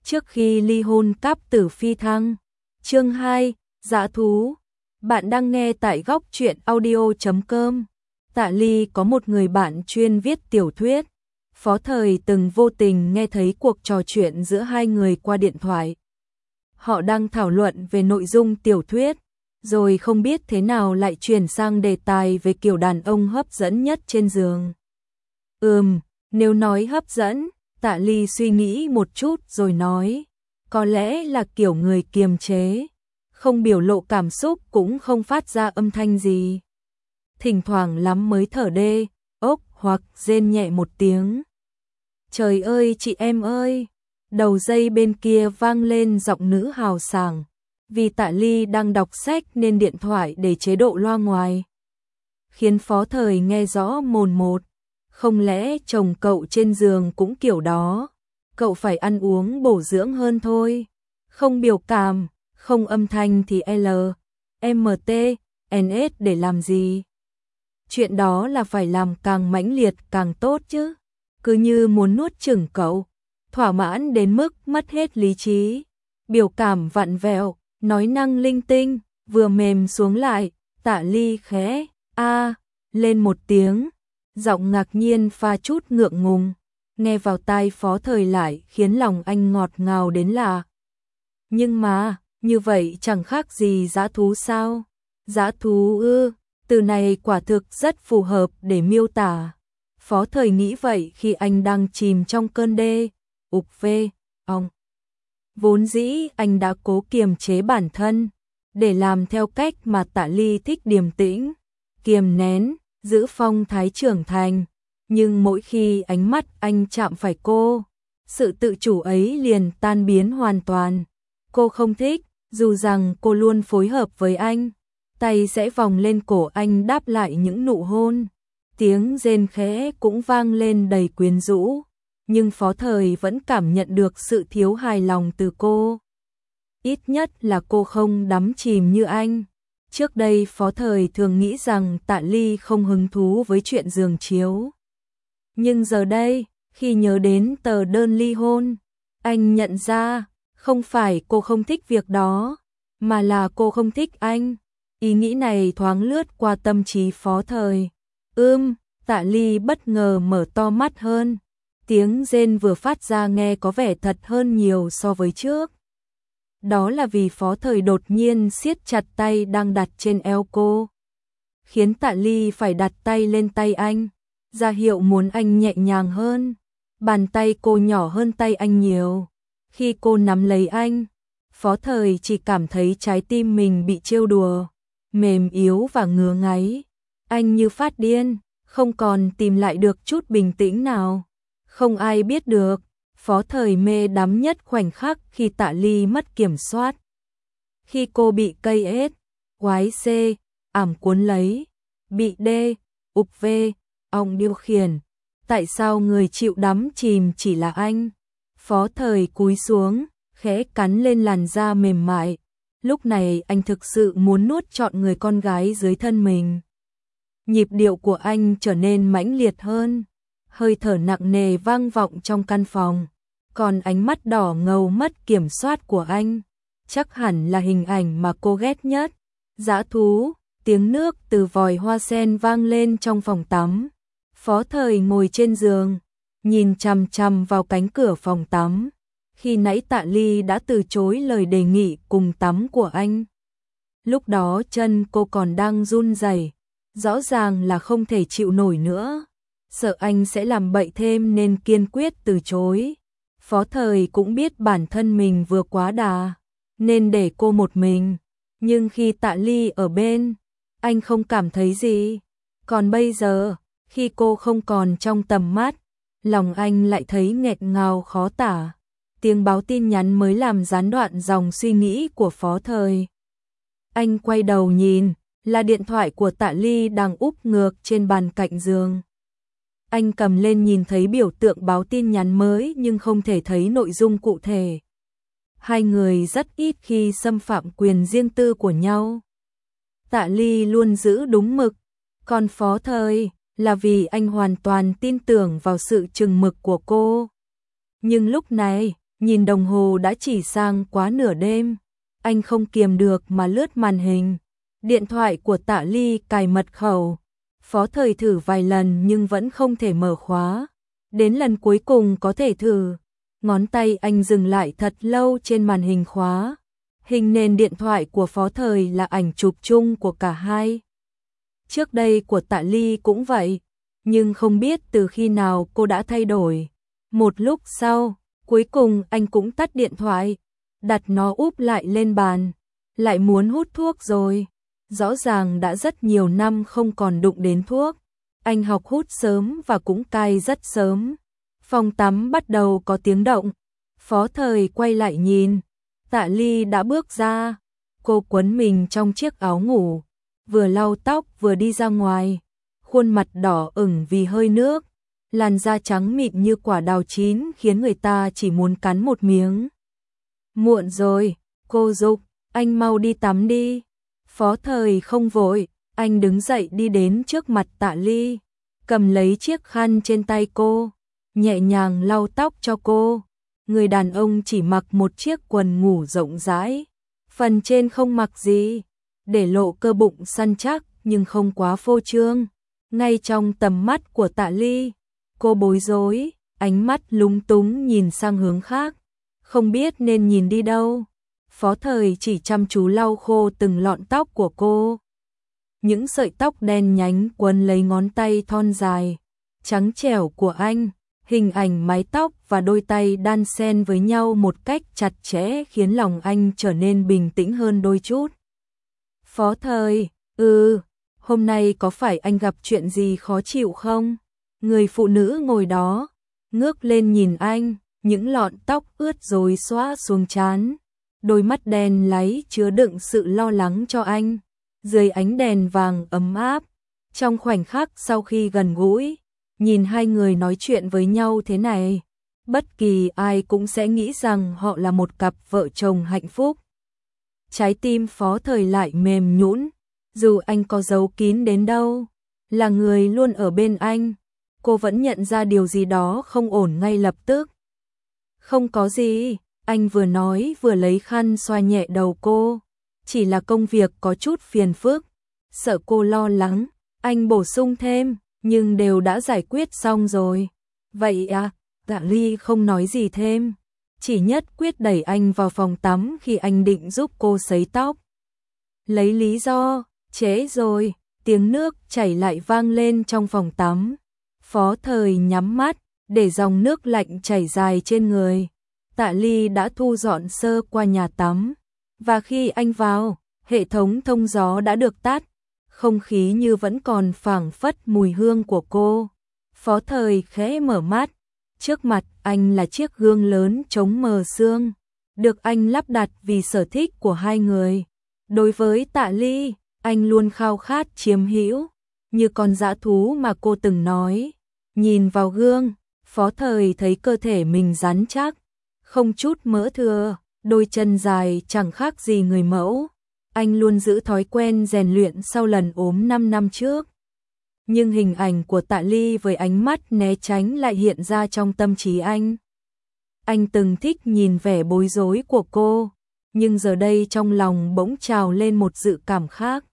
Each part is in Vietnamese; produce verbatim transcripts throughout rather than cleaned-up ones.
trước khi ly hôn cáp tử phi thăng. Chương hai, Dã thú. Bạn đang nghe tại góc truyện audio chấm com. Tạ Ly có một người bạn chuyên viết tiểu thuyết. Phó Thời từng vô tình nghe thấy cuộc trò chuyện giữa hai người qua điện thoại. Họ đang thảo luận về nội dung tiểu thuyết, rồi không biết thế nào lại chuyển sang đề tài về kiểu đàn ông hấp dẫn nhất trên giường. Ừm, nếu nói hấp dẫn, Tạ Ly suy nghĩ một chút rồi nói, có lẽ là kiểu người kiềm chế, không biểu lộ cảm xúc cũng không phát ra âm thanh gì. Thỉnh thoảng lắm mới thở đê, ốc hoặc rên nhẹ một tiếng. Trời ơi chị em ơi! Đầu dây bên kia vang lên giọng nữ hào sảng. Vì Tạ Ly đang đọc sách nên điện thoại để chế độ loa ngoài, khiến Phó Thời nghe rõ mồn một. Không lẽ chồng cậu trên giường cũng kiểu đó? Cậu phải ăn uống bổ dưỡng hơn thôi. Không biểu cảm, không âm thanh thì L, M T, N S để làm gì? Chuyện đó là phải làm càng mãnh liệt càng tốt chứ. Cứ như muốn nuốt chửng cậu, thỏa mãn đến mức mất hết lý trí. Biểu cảm vặn vẹo, nói năng linh tinh, vừa mềm xuống lại, Tạ Ly khẽ a lên một tiếng, giọng ngạc nhiên pha chút ngượng ngùng, nghe vào tai Phó Thời lại khiến lòng anh ngọt ngào đến lạ. Nhưng mà, như vậy chẳng khác gì dã thú sao? Dã thú ư? Từ này quả thực rất phù hợp để miêu tả. Phó Thời nghĩ vậy khi anh đang chìm trong cơn đê, ục phê, ong. Vốn dĩ anh đã cố kiềm chế bản thân, để làm theo cách mà Tạ Ly thích, điềm tĩnh, kiềm nén, giữ phong thái trưởng thành. Nhưng mỗi khi ánh mắt anh chạm phải cô, sự tự chủ ấy liền tan biến hoàn toàn. Cô không thích, dù rằng cô luôn phối hợp với anh, tay sẽ vòng lên cổ anh đáp lại những nụ hôn. Tiếng rên khẽ cũng vang lên đầy quyến rũ, nhưng Phó Thời vẫn cảm nhận được sự thiếu hài lòng từ cô. Ít nhất là cô không đắm chìm như anh. Trước đây Phó Thời thường nghĩ rằng Tạ Ly không hứng thú với chuyện giường chiếu. Nhưng giờ đây, khi nhớ đến tờ đơn ly hôn, anh nhận ra, không phải cô không thích việc đó, mà là cô không thích anh. Ý nghĩ này thoáng lướt qua tâm trí Phó Thời. Ưm, Tạ Ly bất ngờ mở to mắt hơn. Tiếng rên vừa phát ra nghe có vẻ thật hơn nhiều so với trước. Đó là vì Phó Thời đột nhiên siết chặt tay đang đặt trên eo cô, khiến Tạ Ly phải đặt tay lên tay anh, ra hiệu muốn anh nhẹ nhàng hơn. Bàn tay cô nhỏ hơn tay anh nhiều. Khi cô nắm lấy anh, Phó Thời chỉ cảm thấy trái tim mình bị trêu đùa, mềm yếu và ngứa ngáy. Anh như phát điên, không còn tìm lại được chút bình tĩnh nào. Không ai biết được, Phó Thời mê đắm nhất khoảnh khắc khi Tạ Ly mất kiểm soát. Khi cô bị cây S, quái C, ảm cuốn lấy, bị D, ục V, ong điều khiển. Tại sao người chịu đắm chìm chỉ là anh? Phó Thời cúi xuống, khẽ cắn lên làn da mềm mại. Lúc này anh thực sự muốn nuốt trọn người con gái dưới thân mình. Nhịp điệu của anh trở nên mãnh liệt hơn, hơi thở nặng nề vang vọng trong căn phòng, còn ánh mắt đỏ ngầu mất kiểm soát của anh, chắc hẳn là hình ảnh mà cô ghét nhất. Dã thú, tiếng nước từ vòi hoa sen vang lên trong phòng tắm. Phó Thời ngồi trên giường, nhìn chằm chằm vào cánh cửa phòng tắm. Khi nãy Tạ Ly đã từ chối lời đề nghị cùng tắm của anh. Lúc đó chân cô còn đang run rẩy, rõ ràng là không thể chịu nổi nữa. Sợ anh sẽ làm bậy thêm nên kiên quyết từ chối. Phó Thời cũng biết bản thân mình vừa quá đà, nên để cô một mình. Nhưng khi Tạ Ly ở bên, anh không cảm thấy gì. Còn bây giờ, khi cô không còn trong tầm mắt, lòng anh lại thấy nghẹt ngào khó tả. Tiếng báo tin nhắn mới làm gián đoạn dòng suy nghĩ của Phó Thời. Anh quay đầu nhìn, là điện thoại của Tạ Ly đang úp ngược trên bàn cạnh giường. Anh cầm lên nhìn thấy biểu tượng báo tin nhắn mới nhưng không thể thấy nội dung cụ thể. Hai người rất ít khi xâm phạm quyền riêng tư của nhau. Tạ Ly luôn giữ đúng mực, còn Phó Thời là vì anh hoàn toàn tin tưởng vào sự chừng mực của cô. Nhưng lúc này, nhìn đồng hồ đã chỉ sang quá nửa đêm, anh không kiềm được mà lướt màn hình. Điện thoại của Tạ Ly cài mật khẩu, Phó Thời thử vài lần nhưng vẫn không thể mở khóa. Đến lần cuối cùng có thể thử, ngón tay anh dừng lại thật lâu trên màn hình khóa. Hình nền điện thoại của Phó Thời là ảnh chụp chung của cả hai. Trước đây của Tạ Ly cũng vậy, nhưng không biết từ khi nào cô đã thay đổi. Một lúc sau, cuối cùng anh cũng tắt điện thoại, đặt nó úp lại lên bàn. Lại muốn hút thuốc rồi. Rõ ràng đã rất nhiều năm không còn đụng đến thuốc. Anh học hút sớm và cũng cai rất sớm. Phòng tắm bắt đầu có tiếng động. Phó Thời quay lại nhìn. Tạ Ly đã bước ra. Cô quấn mình trong chiếc áo ngủ, vừa lau tóc vừa đi ra ngoài. Khuôn mặt đỏ ửng vì hơi nước, làn da trắng mịn như quả đào chín khiến người ta chỉ muốn cắn một miếng. Muộn rồi, cô giục, anh mau đi tắm đi. Phó Thời không vội, anh đứng dậy đi đến trước mặt Tạ Ly, cầm lấy chiếc khăn trên tay cô, nhẹ nhàng lau tóc cho cô. Người đàn ông chỉ mặc một chiếc quần ngủ rộng rãi, phần trên không mặc gì, để lộ cơ bụng săn chắc nhưng không quá phô trương. Ngay trong tầm mắt của Tạ Ly, cô bối rối, ánh mắt lúng túng nhìn sang hướng khác, không biết nên nhìn đi đâu. Phó Thời chỉ chăm chú lau khô từng lọn tóc của cô. Những sợi tóc đen nhánh quấn lấy ngón tay thon dài, trắng trẻo của anh. Hình ảnh mái tóc và đôi tay đan xen với nhau một cách chặt chẽ khiến lòng anh trở nên bình tĩnh hơn đôi chút. Phó Thời, ừ, hôm nay có phải anh gặp chuyện gì khó chịu không? Người phụ nữ ngồi đó, ngước lên nhìn anh, những lọn tóc ướt rối xõa xuống trán. Đôi mắt đen láy chứa đựng sự lo lắng cho anh. Dưới ánh đèn vàng ấm áp, trong khoảnh khắc sau khi gần gũi, nhìn hai người nói chuyện với nhau thế này, bất kỳ ai cũng sẽ nghĩ rằng họ là một cặp vợ chồng hạnh phúc. Trái tim Phó Thời lại mềm nhũn, dù anh có giấu kín đến đâu, là người luôn ở bên anh, cô vẫn nhận ra điều gì đó không ổn ngay lập tức. Không có gì, anh vừa nói vừa lấy khăn xoa nhẹ đầu cô, chỉ là công việc có chút phiền phức, sợ cô lo lắng, anh bổ sung thêm. Nhưng đều đã giải quyết xong rồi. Vậy à, Tạ Ly không nói gì thêm, chỉ nhất quyết đẩy anh vào phòng tắm khi anh định giúp cô sấy tóc. Lấy lý do, trễ rồi, tiếng nước chảy lại vang lên trong phòng tắm. Phó Thời nhắm mắt, để dòng nước lạnh chảy dài trên người. Tạ Ly đã thu dọn sơ qua nhà tắm, và khi anh vào, hệ thống thông gió đã được tắt. Không khí như vẫn còn phảng phất mùi hương của cô. Phó Thời khẽ mở mắt, trước mặt anh là chiếc gương lớn chống mờ sương, được anh lắp đặt vì sở thích của hai người. Đối với Tạ Ly, anh luôn khao khát chiếm hữu, như con dã thú mà cô từng nói. Nhìn vào gương, Phó Thời thấy cơ thể mình rắn chắc, không chút mỡ thừa, đôi chân dài chẳng khác gì người mẫu. Anh luôn giữ thói quen rèn luyện sau lần ốm năm năm trước. Nhưng hình ảnh của Tạ Ly với ánh mắt né tránh lại hiện ra trong tâm trí anh. Anh từng thích nhìn vẻ bối rối của cô, nhưng giờ đây trong lòng bỗng trào lên một dự cảm khác.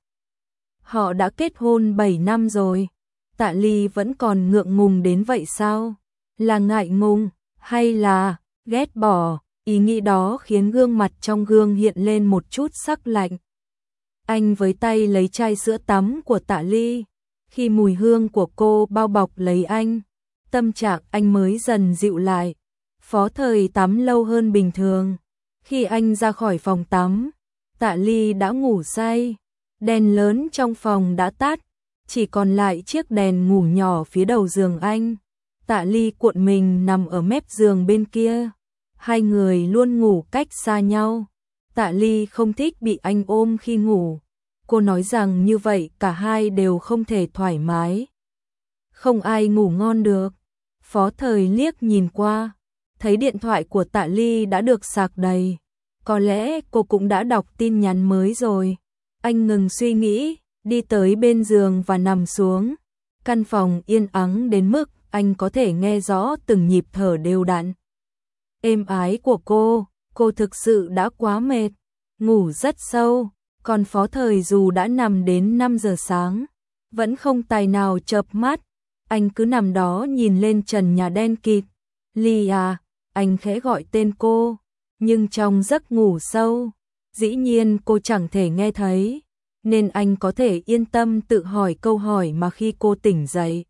Họ đã kết hôn bảy năm rồi, Tạ Ly vẫn còn ngượng ngùng đến vậy sao? Là ngại ngùng, hay là ghét bỏ? Ý nghĩ đó khiến gương mặt trong gương hiện lên một chút sắc lạnh. Anh với tay lấy chai sữa tắm của Tạ Ly, khi mùi hương của cô bao bọc lấy anh, tâm trạng anh mới dần dịu lại. Phó Thời tắm lâu hơn bình thường. Khi anh ra khỏi phòng tắm, Tạ Ly đã ngủ say, đèn lớn trong phòng đã tắt, chỉ còn lại chiếc đèn ngủ nhỏ phía đầu giường anh. Tạ Ly cuộn mình nằm ở mép giường bên kia, hai người luôn ngủ cách xa nhau. Tạ Ly không thích bị anh ôm khi ngủ. Cô nói rằng như vậy cả hai đều không thể thoải mái. Không ai ngủ ngon được. Phó Thời liếc nhìn qua, thấy điện thoại của Tạ Ly đã được sạc đầy. Có lẽ cô cũng đã đọc tin nhắn mới rồi. Anh ngừng suy nghĩ, đi tới bên giường và nằm xuống. Căn phòng yên ắng đến mức anh có thể nghe rõ từng nhịp thở đều đặn. êm ái của cô, cô thực sự đã quá mệt, ngủ rất sâu, còn Phó Thời dù đã nằm đến năm giờ sáng, vẫn không tài nào chợp mắt, anh cứ nằm đó nhìn lên trần nhà đen kịt. Ly à, anh khẽ gọi tên cô, nhưng trong giấc ngủ sâu, dĩ nhiên cô chẳng thể nghe thấy, nên anh có thể yên tâm tự hỏi câu hỏi mà khi cô tỉnh dậy,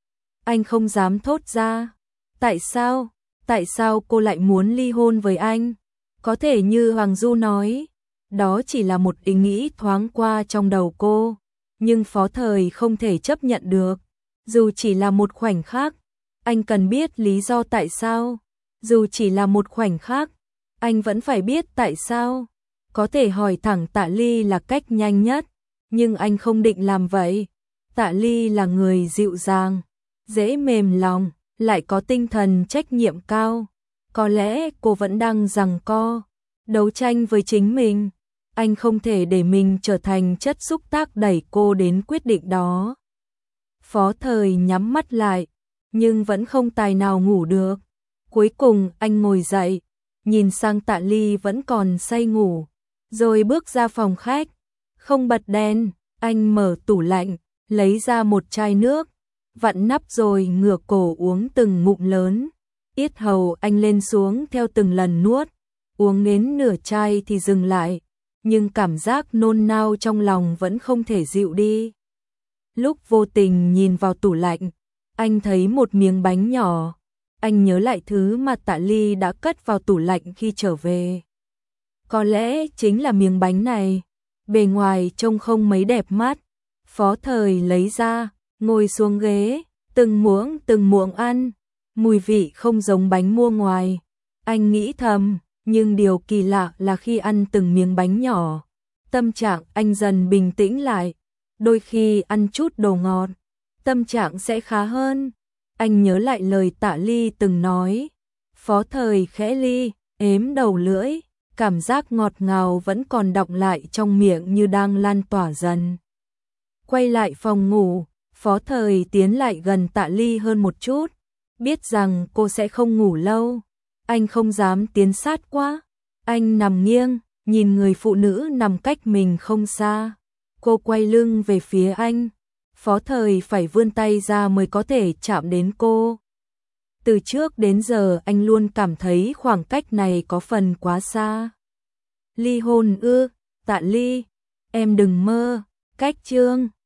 anh không dám thốt ra. Tại sao? Tại sao cô lại muốn ly hôn với anh? Có thể như Hoàng Du nói, đó chỉ là một ý nghĩ thoáng qua trong đầu cô, nhưng Phó Thời không thể chấp nhận được. Dù chỉ là một khoảnh khắc, anh cần biết lý do tại sao. Dù chỉ là một khoảnh khắc, anh vẫn phải biết tại sao. Có thể hỏi thẳng Tạ Ly là cách nhanh nhất, nhưng anh không định làm vậy. Tạ Ly là người dịu dàng, dễ mềm lòng, lại có tinh thần trách nhiệm cao. Có lẽ cô vẫn đang giằng co, đấu tranh với chính mình. Anh không thể để mình trở thành chất xúc tác đẩy cô đến quyết định đó. Phó Thời nhắm mắt lại, nhưng vẫn không tài nào ngủ được. Cuối cùng anh ngồi dậy, nhìn sang Tạ Ly vẫn còn say ngủ, rồi bước ra phòng khách. Không bật đèn, anh mở tủ lạnh, lấy ra một chai nước, vặn nắp rồi ngửa cổ uống từng ngụm lớn. Yết hầu anh lên xuống theo từng lần nuốt, uống đến nửa chai thì dừng lại, nhưng cảm giác nôn nao trong lòng vẫn không thể dịu đi. Lúc vô tình nhìn vào tủ lạnh, anh thấy một miếng bánh nhỏ. Anh nhớ lại thứ mà Tạ Ly đã cất vào tủ lạnh khi trở về. Có lẽ chính là miếng bánh này. Bề ngoài trông không mấy đẹp mắt. Phó Thời lấy ra, ngồi xuống ghế, từng muỗng từng muỗng ăn. Mùi vị không giống bánh mua ngoài. Anh nghĩ thầm, nhưng điều kỳ lạ là khi ăn từng miếng bánh nhỏ, tâm trạng anh dần bình tĩnh lại. Đôi khi ăn chút đồ ngọt, tâm trạng sẽ khá hơn. Anh nhớ lại lời Tạ Ly từng nói. Phó Thời khẽ ly, ếm đầu lưỡi, cảm giác ngọt ngào vẫn còn đọng lại trong miệng như đang lan tỏa dần. Quay lại phòng ngủ, Phó Thời tiến lại gần Tạ Ly hơn một chút, biết rằng cô sẽ không ngủ lâu. Anh không dám tiến sát quá. Anh nằm nghiêng, nhìn người phụ nữ nằm cách mình không xa. Cô quay lưng về phía anh. Phó Thời phải vươn tay ra mới có thể chạm đến cô. Từ trước đến giờ anh luôn cảm thấy khoảng cách này có phần quá xa. Ly hôn ư? Tạ Ly, em đừng mơ. Cách chương